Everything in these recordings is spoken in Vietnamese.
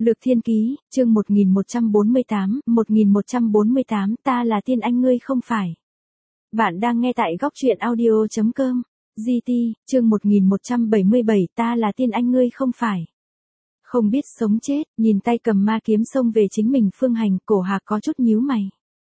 Lược Thiên Ký, chương 1148, ta là tiên anh ngươi không phải. Bạn đang nghe tại góc truyện audio.com. GT, chương 1177, ta là tiên anh ngươi không phải. Không biết sống chết, nhìn tay cầm ma kiếm xông về chính mình Phương Hành, Cổ Hạc có chút nhíu mày.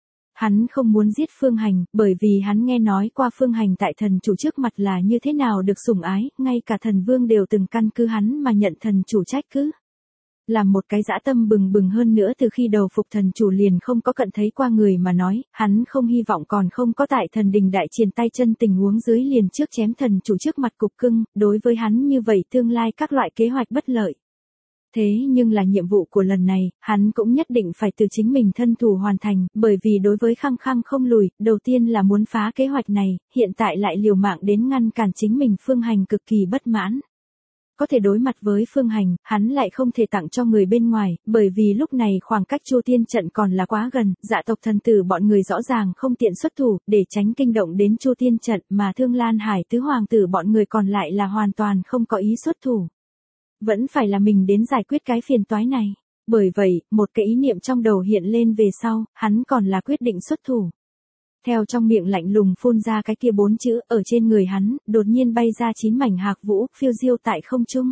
Hắn không muốn giết Phương Hành, bởi vì hắn nghe nói qua Phương Hành tại thần chủ trước mặt là như thế nào được sủng ái, ngay cả thần vương đều từng căn cứ hắn mà nhận thần chủ trách cứ. Làm một cái dã tâm bừng bừng hơn nữa từ khi đầu phục thần chủ liền không có cận thấy qua người mà nói, hắn không hy vọng còn không có tại thần đình đại triền tay chân tình huống dưới liền trước chém thần chủ trước mặt cục cưng, đối với hắn như vậy tương lai các loại kế hoạch bất lợi. Thế nhưng là nhiệm vụ của lần này, hắn cũng nhất định phải từ chính mình thân thủ hoàn thành, bởi vì đối với khăng khăng không lùi, đầu tiên là muốn phá kế hoạch này, hiện tại lại liều mạng đến ngăn cản chính mình Phương Hành cực kỳ bất mãn. Có thể đối mặt với Phương Hành, hắn lại không thể tặng cho người bên ngoài, bởi vì lúc này khoảng cách Chu Tiên trận còn là quá gần, dạ tộc thần tử bọn người rõ ràng không tiện xuất thủ, để tránh kinh động đến Chu Tiên trận, mà Thương Lan Hải tứ hoàng tử bọn người còn lại là hoàn toàn không có ý xuất thủ. Vẫn phải là mình đến giải quyết cái phiền toái này. Bởi vậy, một cái ý niệm trong đầu hiện lên về sau, hắn còn là quyết định xuất thủ. Theo trong miệng lạnh lùng phun ra cái kia 4 chữ, ở trên người hắn, đột nhiên bay ra 9 mảnh hạc vũ, phiêu diêu tại không trung.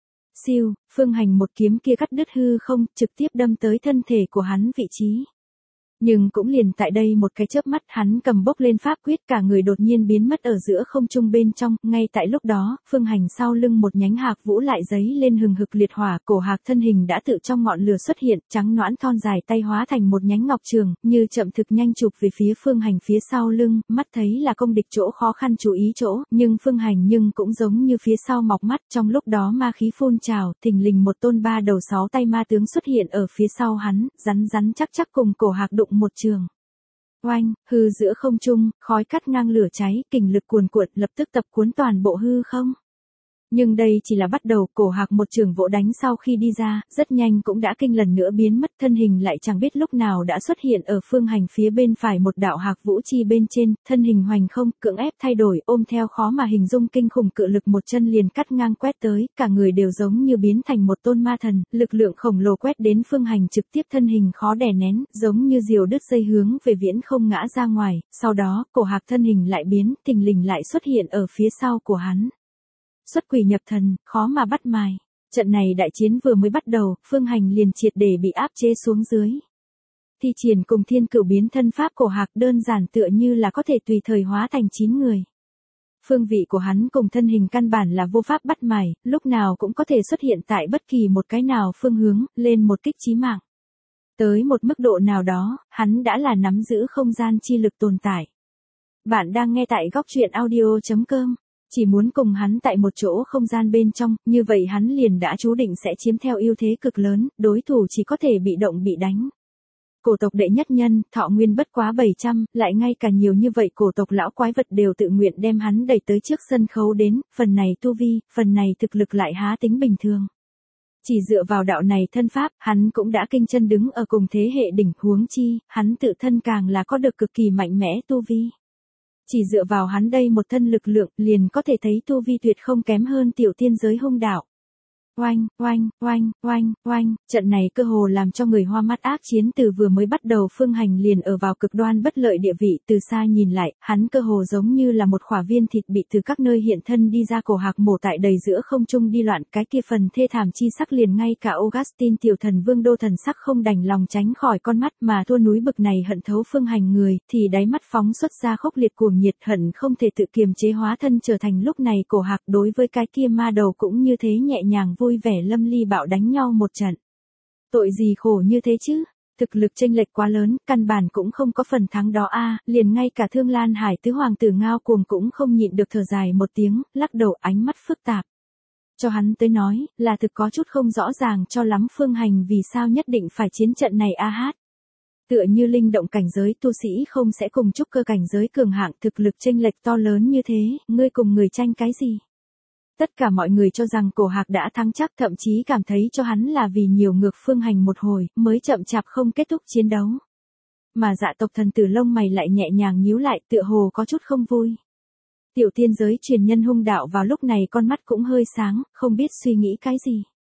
Siêu, Phương Hành một kiếm kia cắt đứt hư không, trực tiếp đâm tới thân thể của hắn vị trí. Nhưng cũng liền tại đây một cái chớp mắt hắn cầm bốc lên pháp quyết cả người đột nhiên biến mất ở giữa không trung bên trong, ngay tại lúc đó, Phương Hành sau lưng một nhánh hạc vũ lại giấy lên hừng hực liệt hỏa, Cổ Hạc thân hình đã tự trong ngọn lửa xuất hiện, trắng nõn thon dài tay hóa thành một nhánh ngọc trường, như chậm thực nhanh chụp về phía Phương Hành phía sau lưng, mắt thấy là công địch chỗ khó khăn chú ý chỗ, nhưng Phương Hành cũng giống như phía sau mọc mắt, trong lúc đó ma khí phun trào, thình lình một tôn 3 đầu 6 tay ma tướng xuất hiện ở phía sau hắn, rắn chắc cùng Cổ Hạc đụng một trường. Oanh, hư giữa không trung, khói cắt ngang lửa cháy, kình lực cuồn cuộn lập tức tập cuốn toàn bộ hư không. Nhưng đây chỉ là bắt đầu, Cổ Hạc một trường vỗ đánh sau khi đi ra, rất nhanh cũng đã kinh lần nữa biến mất, thân hình lại chẳng biết lúc nào đã xuất hiện ở Phương Hành phía bên phải một đạo hạc vũ chi bên trên, thân hình hoành không, cưỡng ép thay đổi, ôm theo khó mà hình dung kinh khủng cự lực một chân liền cắt ngang quét tới, cả người đều giống như biến thành một tôn ma thần, lực lượng khổng lồ quét đến Phương Hành trực tiếp thân hình khó đè nén, giống như diều đứt dây hướng về viễn không ngã ra ngoài, sau đó, Cổ Hạc thân hình lại biến, thình lình lại xuất hiện ở phía sau của hắn. Xuất quỷ nhập thần, khó mà bắt mài. Trận này đại chiến vừa mới bắt đầu, Phương Hành liền triệt để bị áp chế xuống dưới. Thi triển cùng thiên cửu biến thân pháp Cổ Hạc đơn giản tựa như là có thể tùy thời hóa thành 9 người. Phương vị của hắn cùng thân hình căn bản là vô pháp bắt mài, lúc nào cũng có thể xuất hiện tại bất kỳ một cái nào phương hướng, lên một kích chí mạng. Tới một mức độ nào đó, hắn đã là nắm giữ không gian chi lực tồn tại. Bạn đang nghe tại góc truyện audio.com. Chỉ muốn cùng hắn tại một chỗ không gian bên trong, như vậy hắn liền đã chú định sẽ chiếm theo ưu thế cực lớn, đối thủ chỉ có thể bị động bị đánh. Cổ tộc đệ nhất nhân, thọ nguyên bất quá 700, lại ngay cả nhiều như vậy cổ tộc lão quái vật đều tự nguyện đem hắn đẩy tới trước sân khấu đến, phần này tu vi, phần này thực lực lại há tính bình thường. Chỉ dựa vào đạo này thân pháp, hắn cũng đã kinh chân đứng ở cùng thế hệ đỉnh, huống chi, hắn tự thân càng là có được cực kỳ mạnh mẽ tu vi. Chỉ dựa vào hắn đây một thân lực lượng, liền có thể thấy tu vi tuyệt không kém hơn tiểu tiên giới hung đạo. Oanh, trận này cơ hồ làm cho người hoa mắt ác chiến từ vừa mới bắt đầu Phương Hành liền ở vào cực đoan bất lợi địa vị, từ xa nhìn lại, hắn cơ hồ giống như là một khỏa viên thịt bị từ các nơi hiện thân đi ra Cổ Hạc mổ tại đầy giữa không trung đi loạn, cái kia phần thê thảm chi sắc liền ngay cả Augustine tiểu thần vương đô thần sắc không đành lòng tránh khỏi con mắt, mà thua núi bực này hận thấu Phương Hành người, thì đáy mắt phóng xuất ra khốc liệt cuồng nhiệt, hận không thể tự kiềm chế hóa thân trở thành lúc này Cổ Hạc đối với cái kia ma đầu cũng như thế nhẹ nhàng vui vẻ lâm ly bạo đánh nhau một trận. Tội gì khổ như thế chứ, thực lực chênh lệch quá lớn, căn bản cũng không có phần thắng đó a, liền ngay cả Thương Lan Hải tứ hoàng tử Ngao Cuồng cũng không nhịn được thở dài một tiếng, lắc đầu ánh mắt phức tạp. Cho hắn tới nói, là thực có chút không rõ ràng cho lắm Phương Hành vì sao nhất định phải chiến trận này a hát. Tựa như linh động cảnh giới tu sĩ không sẽ cùng trúc cơ cảnh giới cường hạng, thực lực chênh lệch to lớn như thế, ngươi cùng người tranh cái gì? Tất cả mọi người cho rằng Cổ Hạc đã thắng chắc, thậm chí cảm thấy cho hắn là vì nhiều ngược Phương Hành một hồi, mới chậm chạp không kết thúc chiến đấu. Mà dạ tộc thần tử lông mày lại nhẹ nhàng nhíu lại, tựa hồ có chút không vui. Tiểu tiên giới truyền nhân hung đạo vào lúc này con mắt cũng hơi sáng, không biết suy nghĩ cái gì.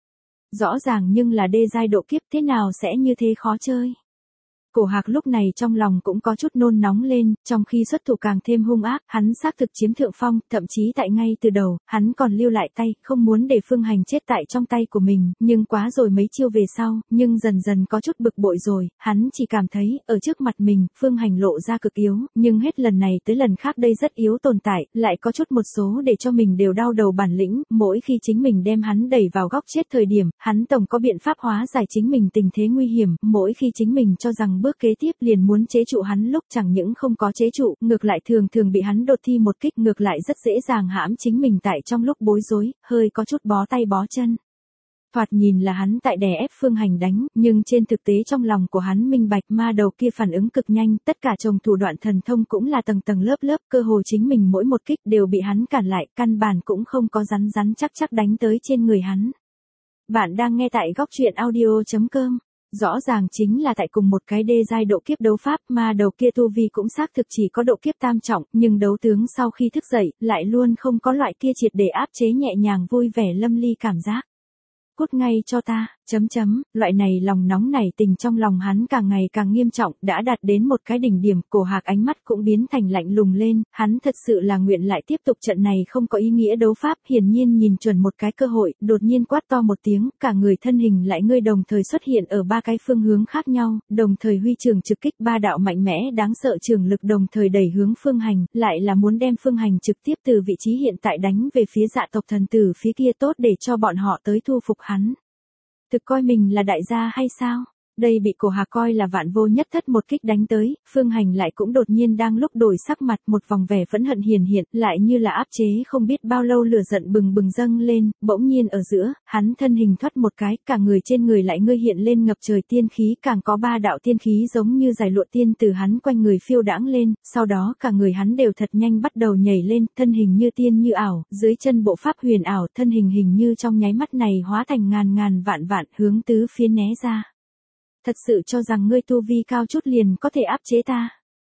Rõ ràng nhưng là đê giai độ kiếp, thế nào sẽ như thế khó chơi. Cổ Hạc lúc này trong lòng cũng có chút nôn nóng lên, trong khi xuất thủ càng thêm hung ác, hắn xác thực chiếm thượng phong, thậm chí tại ngay từ đầu, hắn còn lưu lại tay, không muốn để Phương Hành chết tại trong tay của mình, nhưng quá rồi mấy chiêu về sau, nhưng dần dần có chút bực bội rồi, hắn chỉ cảm thấy, ở trước mặt mình, Phương Hành lộ ra cực yếu, nhưng hết lần này tới lần khác đây rất yếu tồn tại, lại có chút một số để cho mình đều đau đầu bản lĩnh, mỗi khi chính mình đem hắn đẩy vào góc chết thời điểm, hắn tổng có biện pháp hóa giải chính mình tình thế nguy hiểm, mỗi khi chính mình cho rằng bước kế tiếp liền muốn chế trụ hắn lúc chẳng những không có chế trụ, ngược lại thường thường bị hắn đột thi một kích, ngược lại rất dễ dàng hãm chính mình tại trong lúc bối rối, hơi có chút bó tay bó chân. Thoạt nhìn là hắn tại đè ép Phương Hành đánh, nhưng trên thực tế trong lòng của hắn minh bạch, ma đầu kia phản ứng cực nhanh, tất cả chồng thủ đoạn thần thông cũng là tầng tầng lớp lớp, cơ hồ chính mình mỗi một kích đều bị hắn cản lại, căn bản cũng không có rắn rắn chắc chắc đánh tới trên người hắn. Bạn đang nghe tại góc truyện audio.com. Rõ ràng chính là tại cùng một cái đê giai độ kiếp đấu pháp, mà đầu kia tu vi cũng xác thực chỉ có độ kiếp tam trọng, nhưng đấu tướng sau khi thức dậy, lại luôn không có loại kia triệt để áp chế nhẹ nhàng vui vẻ lâm ly cảm giác. Cút ngay cho ta, loại này lòng nóng nảy tình trong lòng hắn càng ngày càng nghiêm trọng, đã đạt đến một cái đỉnh điểm, Cổ Hạc ánh mắt cũng biến thành lạnh lùng lên, hắn thật sự là nguyện lại tiếp tục trận này không có ý nghĩa đấu pháp, hiển nhiên nhìn chuẩn một cái cơ hội, đột nhiên quát to một tiếng, cả người thân hình lại ngươi đồng thời xuất hiện ở ba cái phương hướng khác nhau, đồng thời huy trường trực kích, ba đạo mạnh mẽ đáng sợ trường lực đồng thời đẩy hướng Phương Hành, lại là muốn đem Phương Hành trực tiếp từ vị trí hiện tại đánh về phía Dạ tộc thần tử phía kia, tốt để cho bọn họ tới thu phục hắn. Thực coi mình là đại gia hay sao? Đây bị Cổ Hạc coi là vạn vô nhất thất một kích đánh tới, Phương Hành lại cũng đột nhiên đang lúc đổi sắc mặt, một vòng vẻ phẫn hận hiển hiện, lại như là áp chế không biết bao lâu lửa giận bừng bừng dâng lên, bỗng nhiên ở giữa, hắn thân hình thoát một cái, cả người trên người lại ngươi hiện lên ngập trời tiên khí, càng có ba đạo tiên khí giống như giải lụa tiên từ hắn quanh người phiêu đãng lên, sau đó cả người hắn đều thật nhanh bắt đầu nhảy lên, thân hình như tiên như ảo, dưới chân bộ pháp huyền ảo, thân hình hình như trong nháy mắt này hóa thành ngàn ngàn vạn vạn hướng tứ phía né ra. Thật sự cho rằng ngươi tu vi cao chút liền có thể áp chế ta.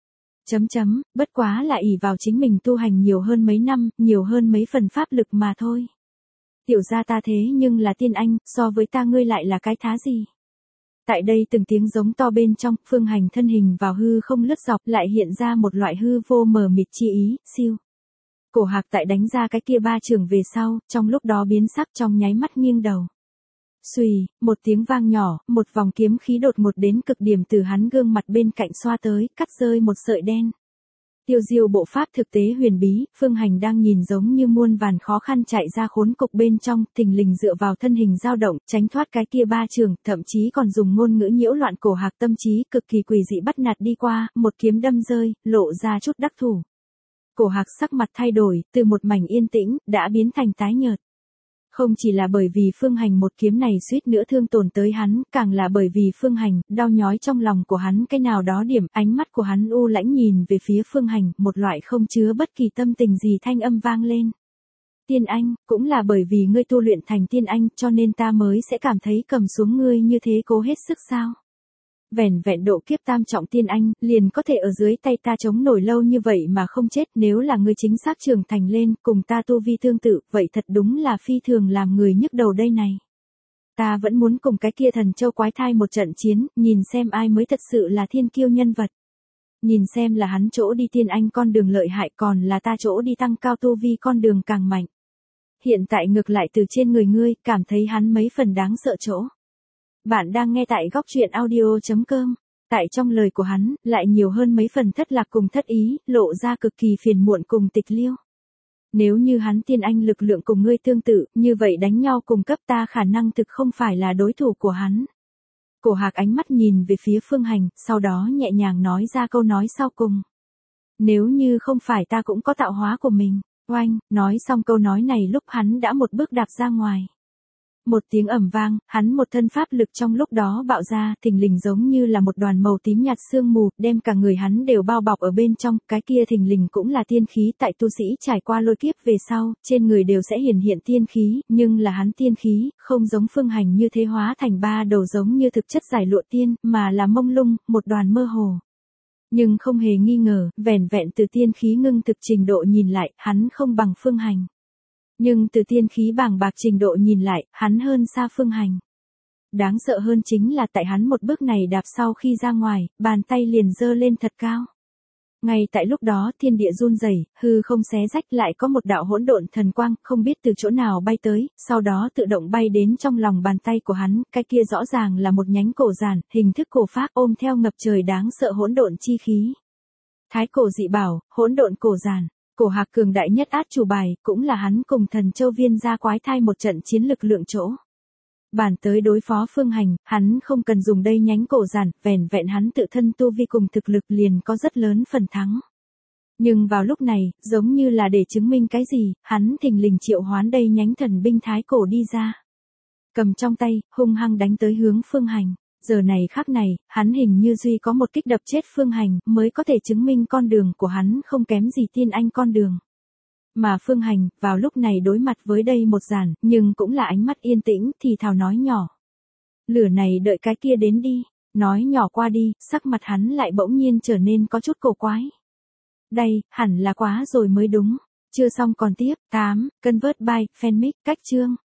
Bất quá là ỷ vào chính mình tu hành nhiều hơn mấy năm, nhiều hơn mấy phần pháp lực mà thôi. Tiểu gia ta thế nhưng là tiên anh, so với ta ngươi lại là cái thá gì. Tại đây từng tiếng giống to bên trong, Phương Hành thân hình vào hư không lướt dọc, lại hiện ra một loại hư vô mờ mịt chi ý, siêu. Cổ Hạc tại đánh ra cái kia ba trường về sau, trong lúc đó biến sắc trong nháy mắt nghiêng đầu. Xùy, một tiếng vang nhỏ, một vòng kiếm khí đột ngột đến cực điểm từ hắn gương mặt bên cạnh xoa tới, cắt rơi một sợi đen. Tiêu diêu bộ pháp thực tế huyền bí, Phương Hành đang nhìn giống như muôn vàn khó khăn chạy ra khốn cục bên trong, thình lình dựa vào thân hình dao động, tránh thoát cái kia ba trường, thậm chí còn dùng ngôn ngữ nhiễu loạn Cổ Hạc tâm trí, cực kỳ quỷ dị bắt nạt đi qua, một kiếm đâm rơi, lộ ra chút đắc thủ. Cổ Hạc sắc mặt thay đổi, từ một mảnh yên tĩnh, đã biến thành tái nhợt. Không chỉ là bởi vì Phương Hành một kiếm này suýt nữa thương tổn tới hắn, càng là bởi vì Phương Hành, đau nhói trong lòng của hắn cái nào đó điểm, ánh mắt của hắn u lãnh nhìn về phía Phương Hành, một loại không chứa bất kỳ tâm tình gì thanh âm vang lên. Tiên anh, cũng là bởi vì ngươi tu luyện thành tiên anh, cho nên ta mới sẽ cảm thấy cầm xuống ngươi như thế cố hết sức sao? Vẻn vẹn độ kiếp tam trọng tiên anh, liền có thể ở dưới tay ta chống nổi lâu như vậy mà không chết, nếu là ngươi chính xác trưởng thành lên, cùng ta tu vi tương tự, vậy thật đúng là phi thường làm người nhức đầu đây này. Ta vẫn muốn cùng cái kia thần châu quái thai một trận chiến, nhìn xem ai mới thật sự là thiên kiêu nhân vật. Nhìn xem là hắn chỗ đi tiên anh con đường lợi hại, còn là ta chỗ đi tăng cao tu vi con đường càng mạnh. Hiện tại ngược lại từ trên người ngươi, cảm thấy hắn mấy phần đáng sợ chỗ. Bạn đang nghe tại góc truyện audio.com. Tại trong lời của hắn, lại nhiều hơn mấy phần thất lạc cùng thất ý, lộ ra cực kỳ phiền muộn cùng tịch liêu. Nếu như hắn tiên anh lực lượng cùng ngươi tương tự, như vậy đánh nhau cùng cấp ta khả năng thực không phải là đối thủ của hắn. Cổ Hạc ánh mắt nhìn về phía Phương Hành, sau đó nhẹ nhàng nói ra câu nói sau cùng. Nếu như không phải ta cũng có tạo hóa của mình. Oanh, nói xong câu nói này lúc hắn đã một bước đạp ra ngoài. Một tiếng ầm vang, hắn một thân pháp lực trong lúc đó bạo ra, thình lình giống như là một đoàn màu tím nhạt sương mù, đem cả người hắn đều bao bọc ở bên trong, cái kia thình lình cũng là tiên khí, tại tu sĩ trải qua lôi kiếp về sau, trên người đều sẽ hiển hiện tiên khí, nhưng là hắn tiên khí, không giống Phương Hành như thế hóa thành ba đầu giống như thực chất giải lụa tiên, mà là mông lung, một đoàn mơ hồ. Nhưng không hề nghi ngờ, vẻn vẹn từ tiên khí ngưng thực trình độ nhìn lại, hắn không bằng Phương Hành. Nhưng từ tiên khí bàng bạc trình độ nhìn lại, hắn hơn xa Phương Hành. Đáng sợ hơn chính là tại hắn một bước này đạp sau khi ra ngoài, bàn tay liền giơ lên thật cao. Ngay tại lúc đó thiên địa run rẩy, hư không xé rách, lại có một đạo hỗn độn thần quang không biết từ chỗ nào bay tới, sau đó tự động bay đến trong lòng bàn tay của hắn, cái kia rõ ràng là một nhánh cổ giản, hình thức cổ phác ôm theo ngập trời đáng sợ hỗn độn chi khí. Thái cổ dị bảo, hỗn độn cổ giản, cổ hạc cường đại nhất át chủ bài, cũng là hắn cùng thần châu viên gia quái thai một trận chiến lực lượng chỗ. Bản tới đối phó Phương Hành, hắn không cần dùng đây nhánh cổ giản, vẻn vẹn hắn tự thân tu vi cùng thực lực liền có rất lớn phần thắng. Nhưng vào lúc này, giống như là để chứng minh cái gì, hắn thình lình triệu hoán đây nhánh thần binh thái cổ đi ra. Cầm trong tay, hung hăng đánh tới hướng Phương Hành. Giờ này khắc này, hắn hình như duy có một kích đập chết Phương Hành, mới có thể chứng minh con đường của hắn không kém gì tiên anh con đường. Mà Phương Hành, vào lúc này đối mặt với đây một giản, nhưng cũng là ánh mắt yên tĩnh, thì thào nói nhỏ. Lửa này đợi cái kia đến đi, nói nhỏ qua đi, sắc mặt hắn lại bỗng nhiên trở nên có chút cổ quái. Đây, hẳn là quá rồi mới đúng. Chưa xong còn tiếp, 8, Convert by, Fanmic, cách chương.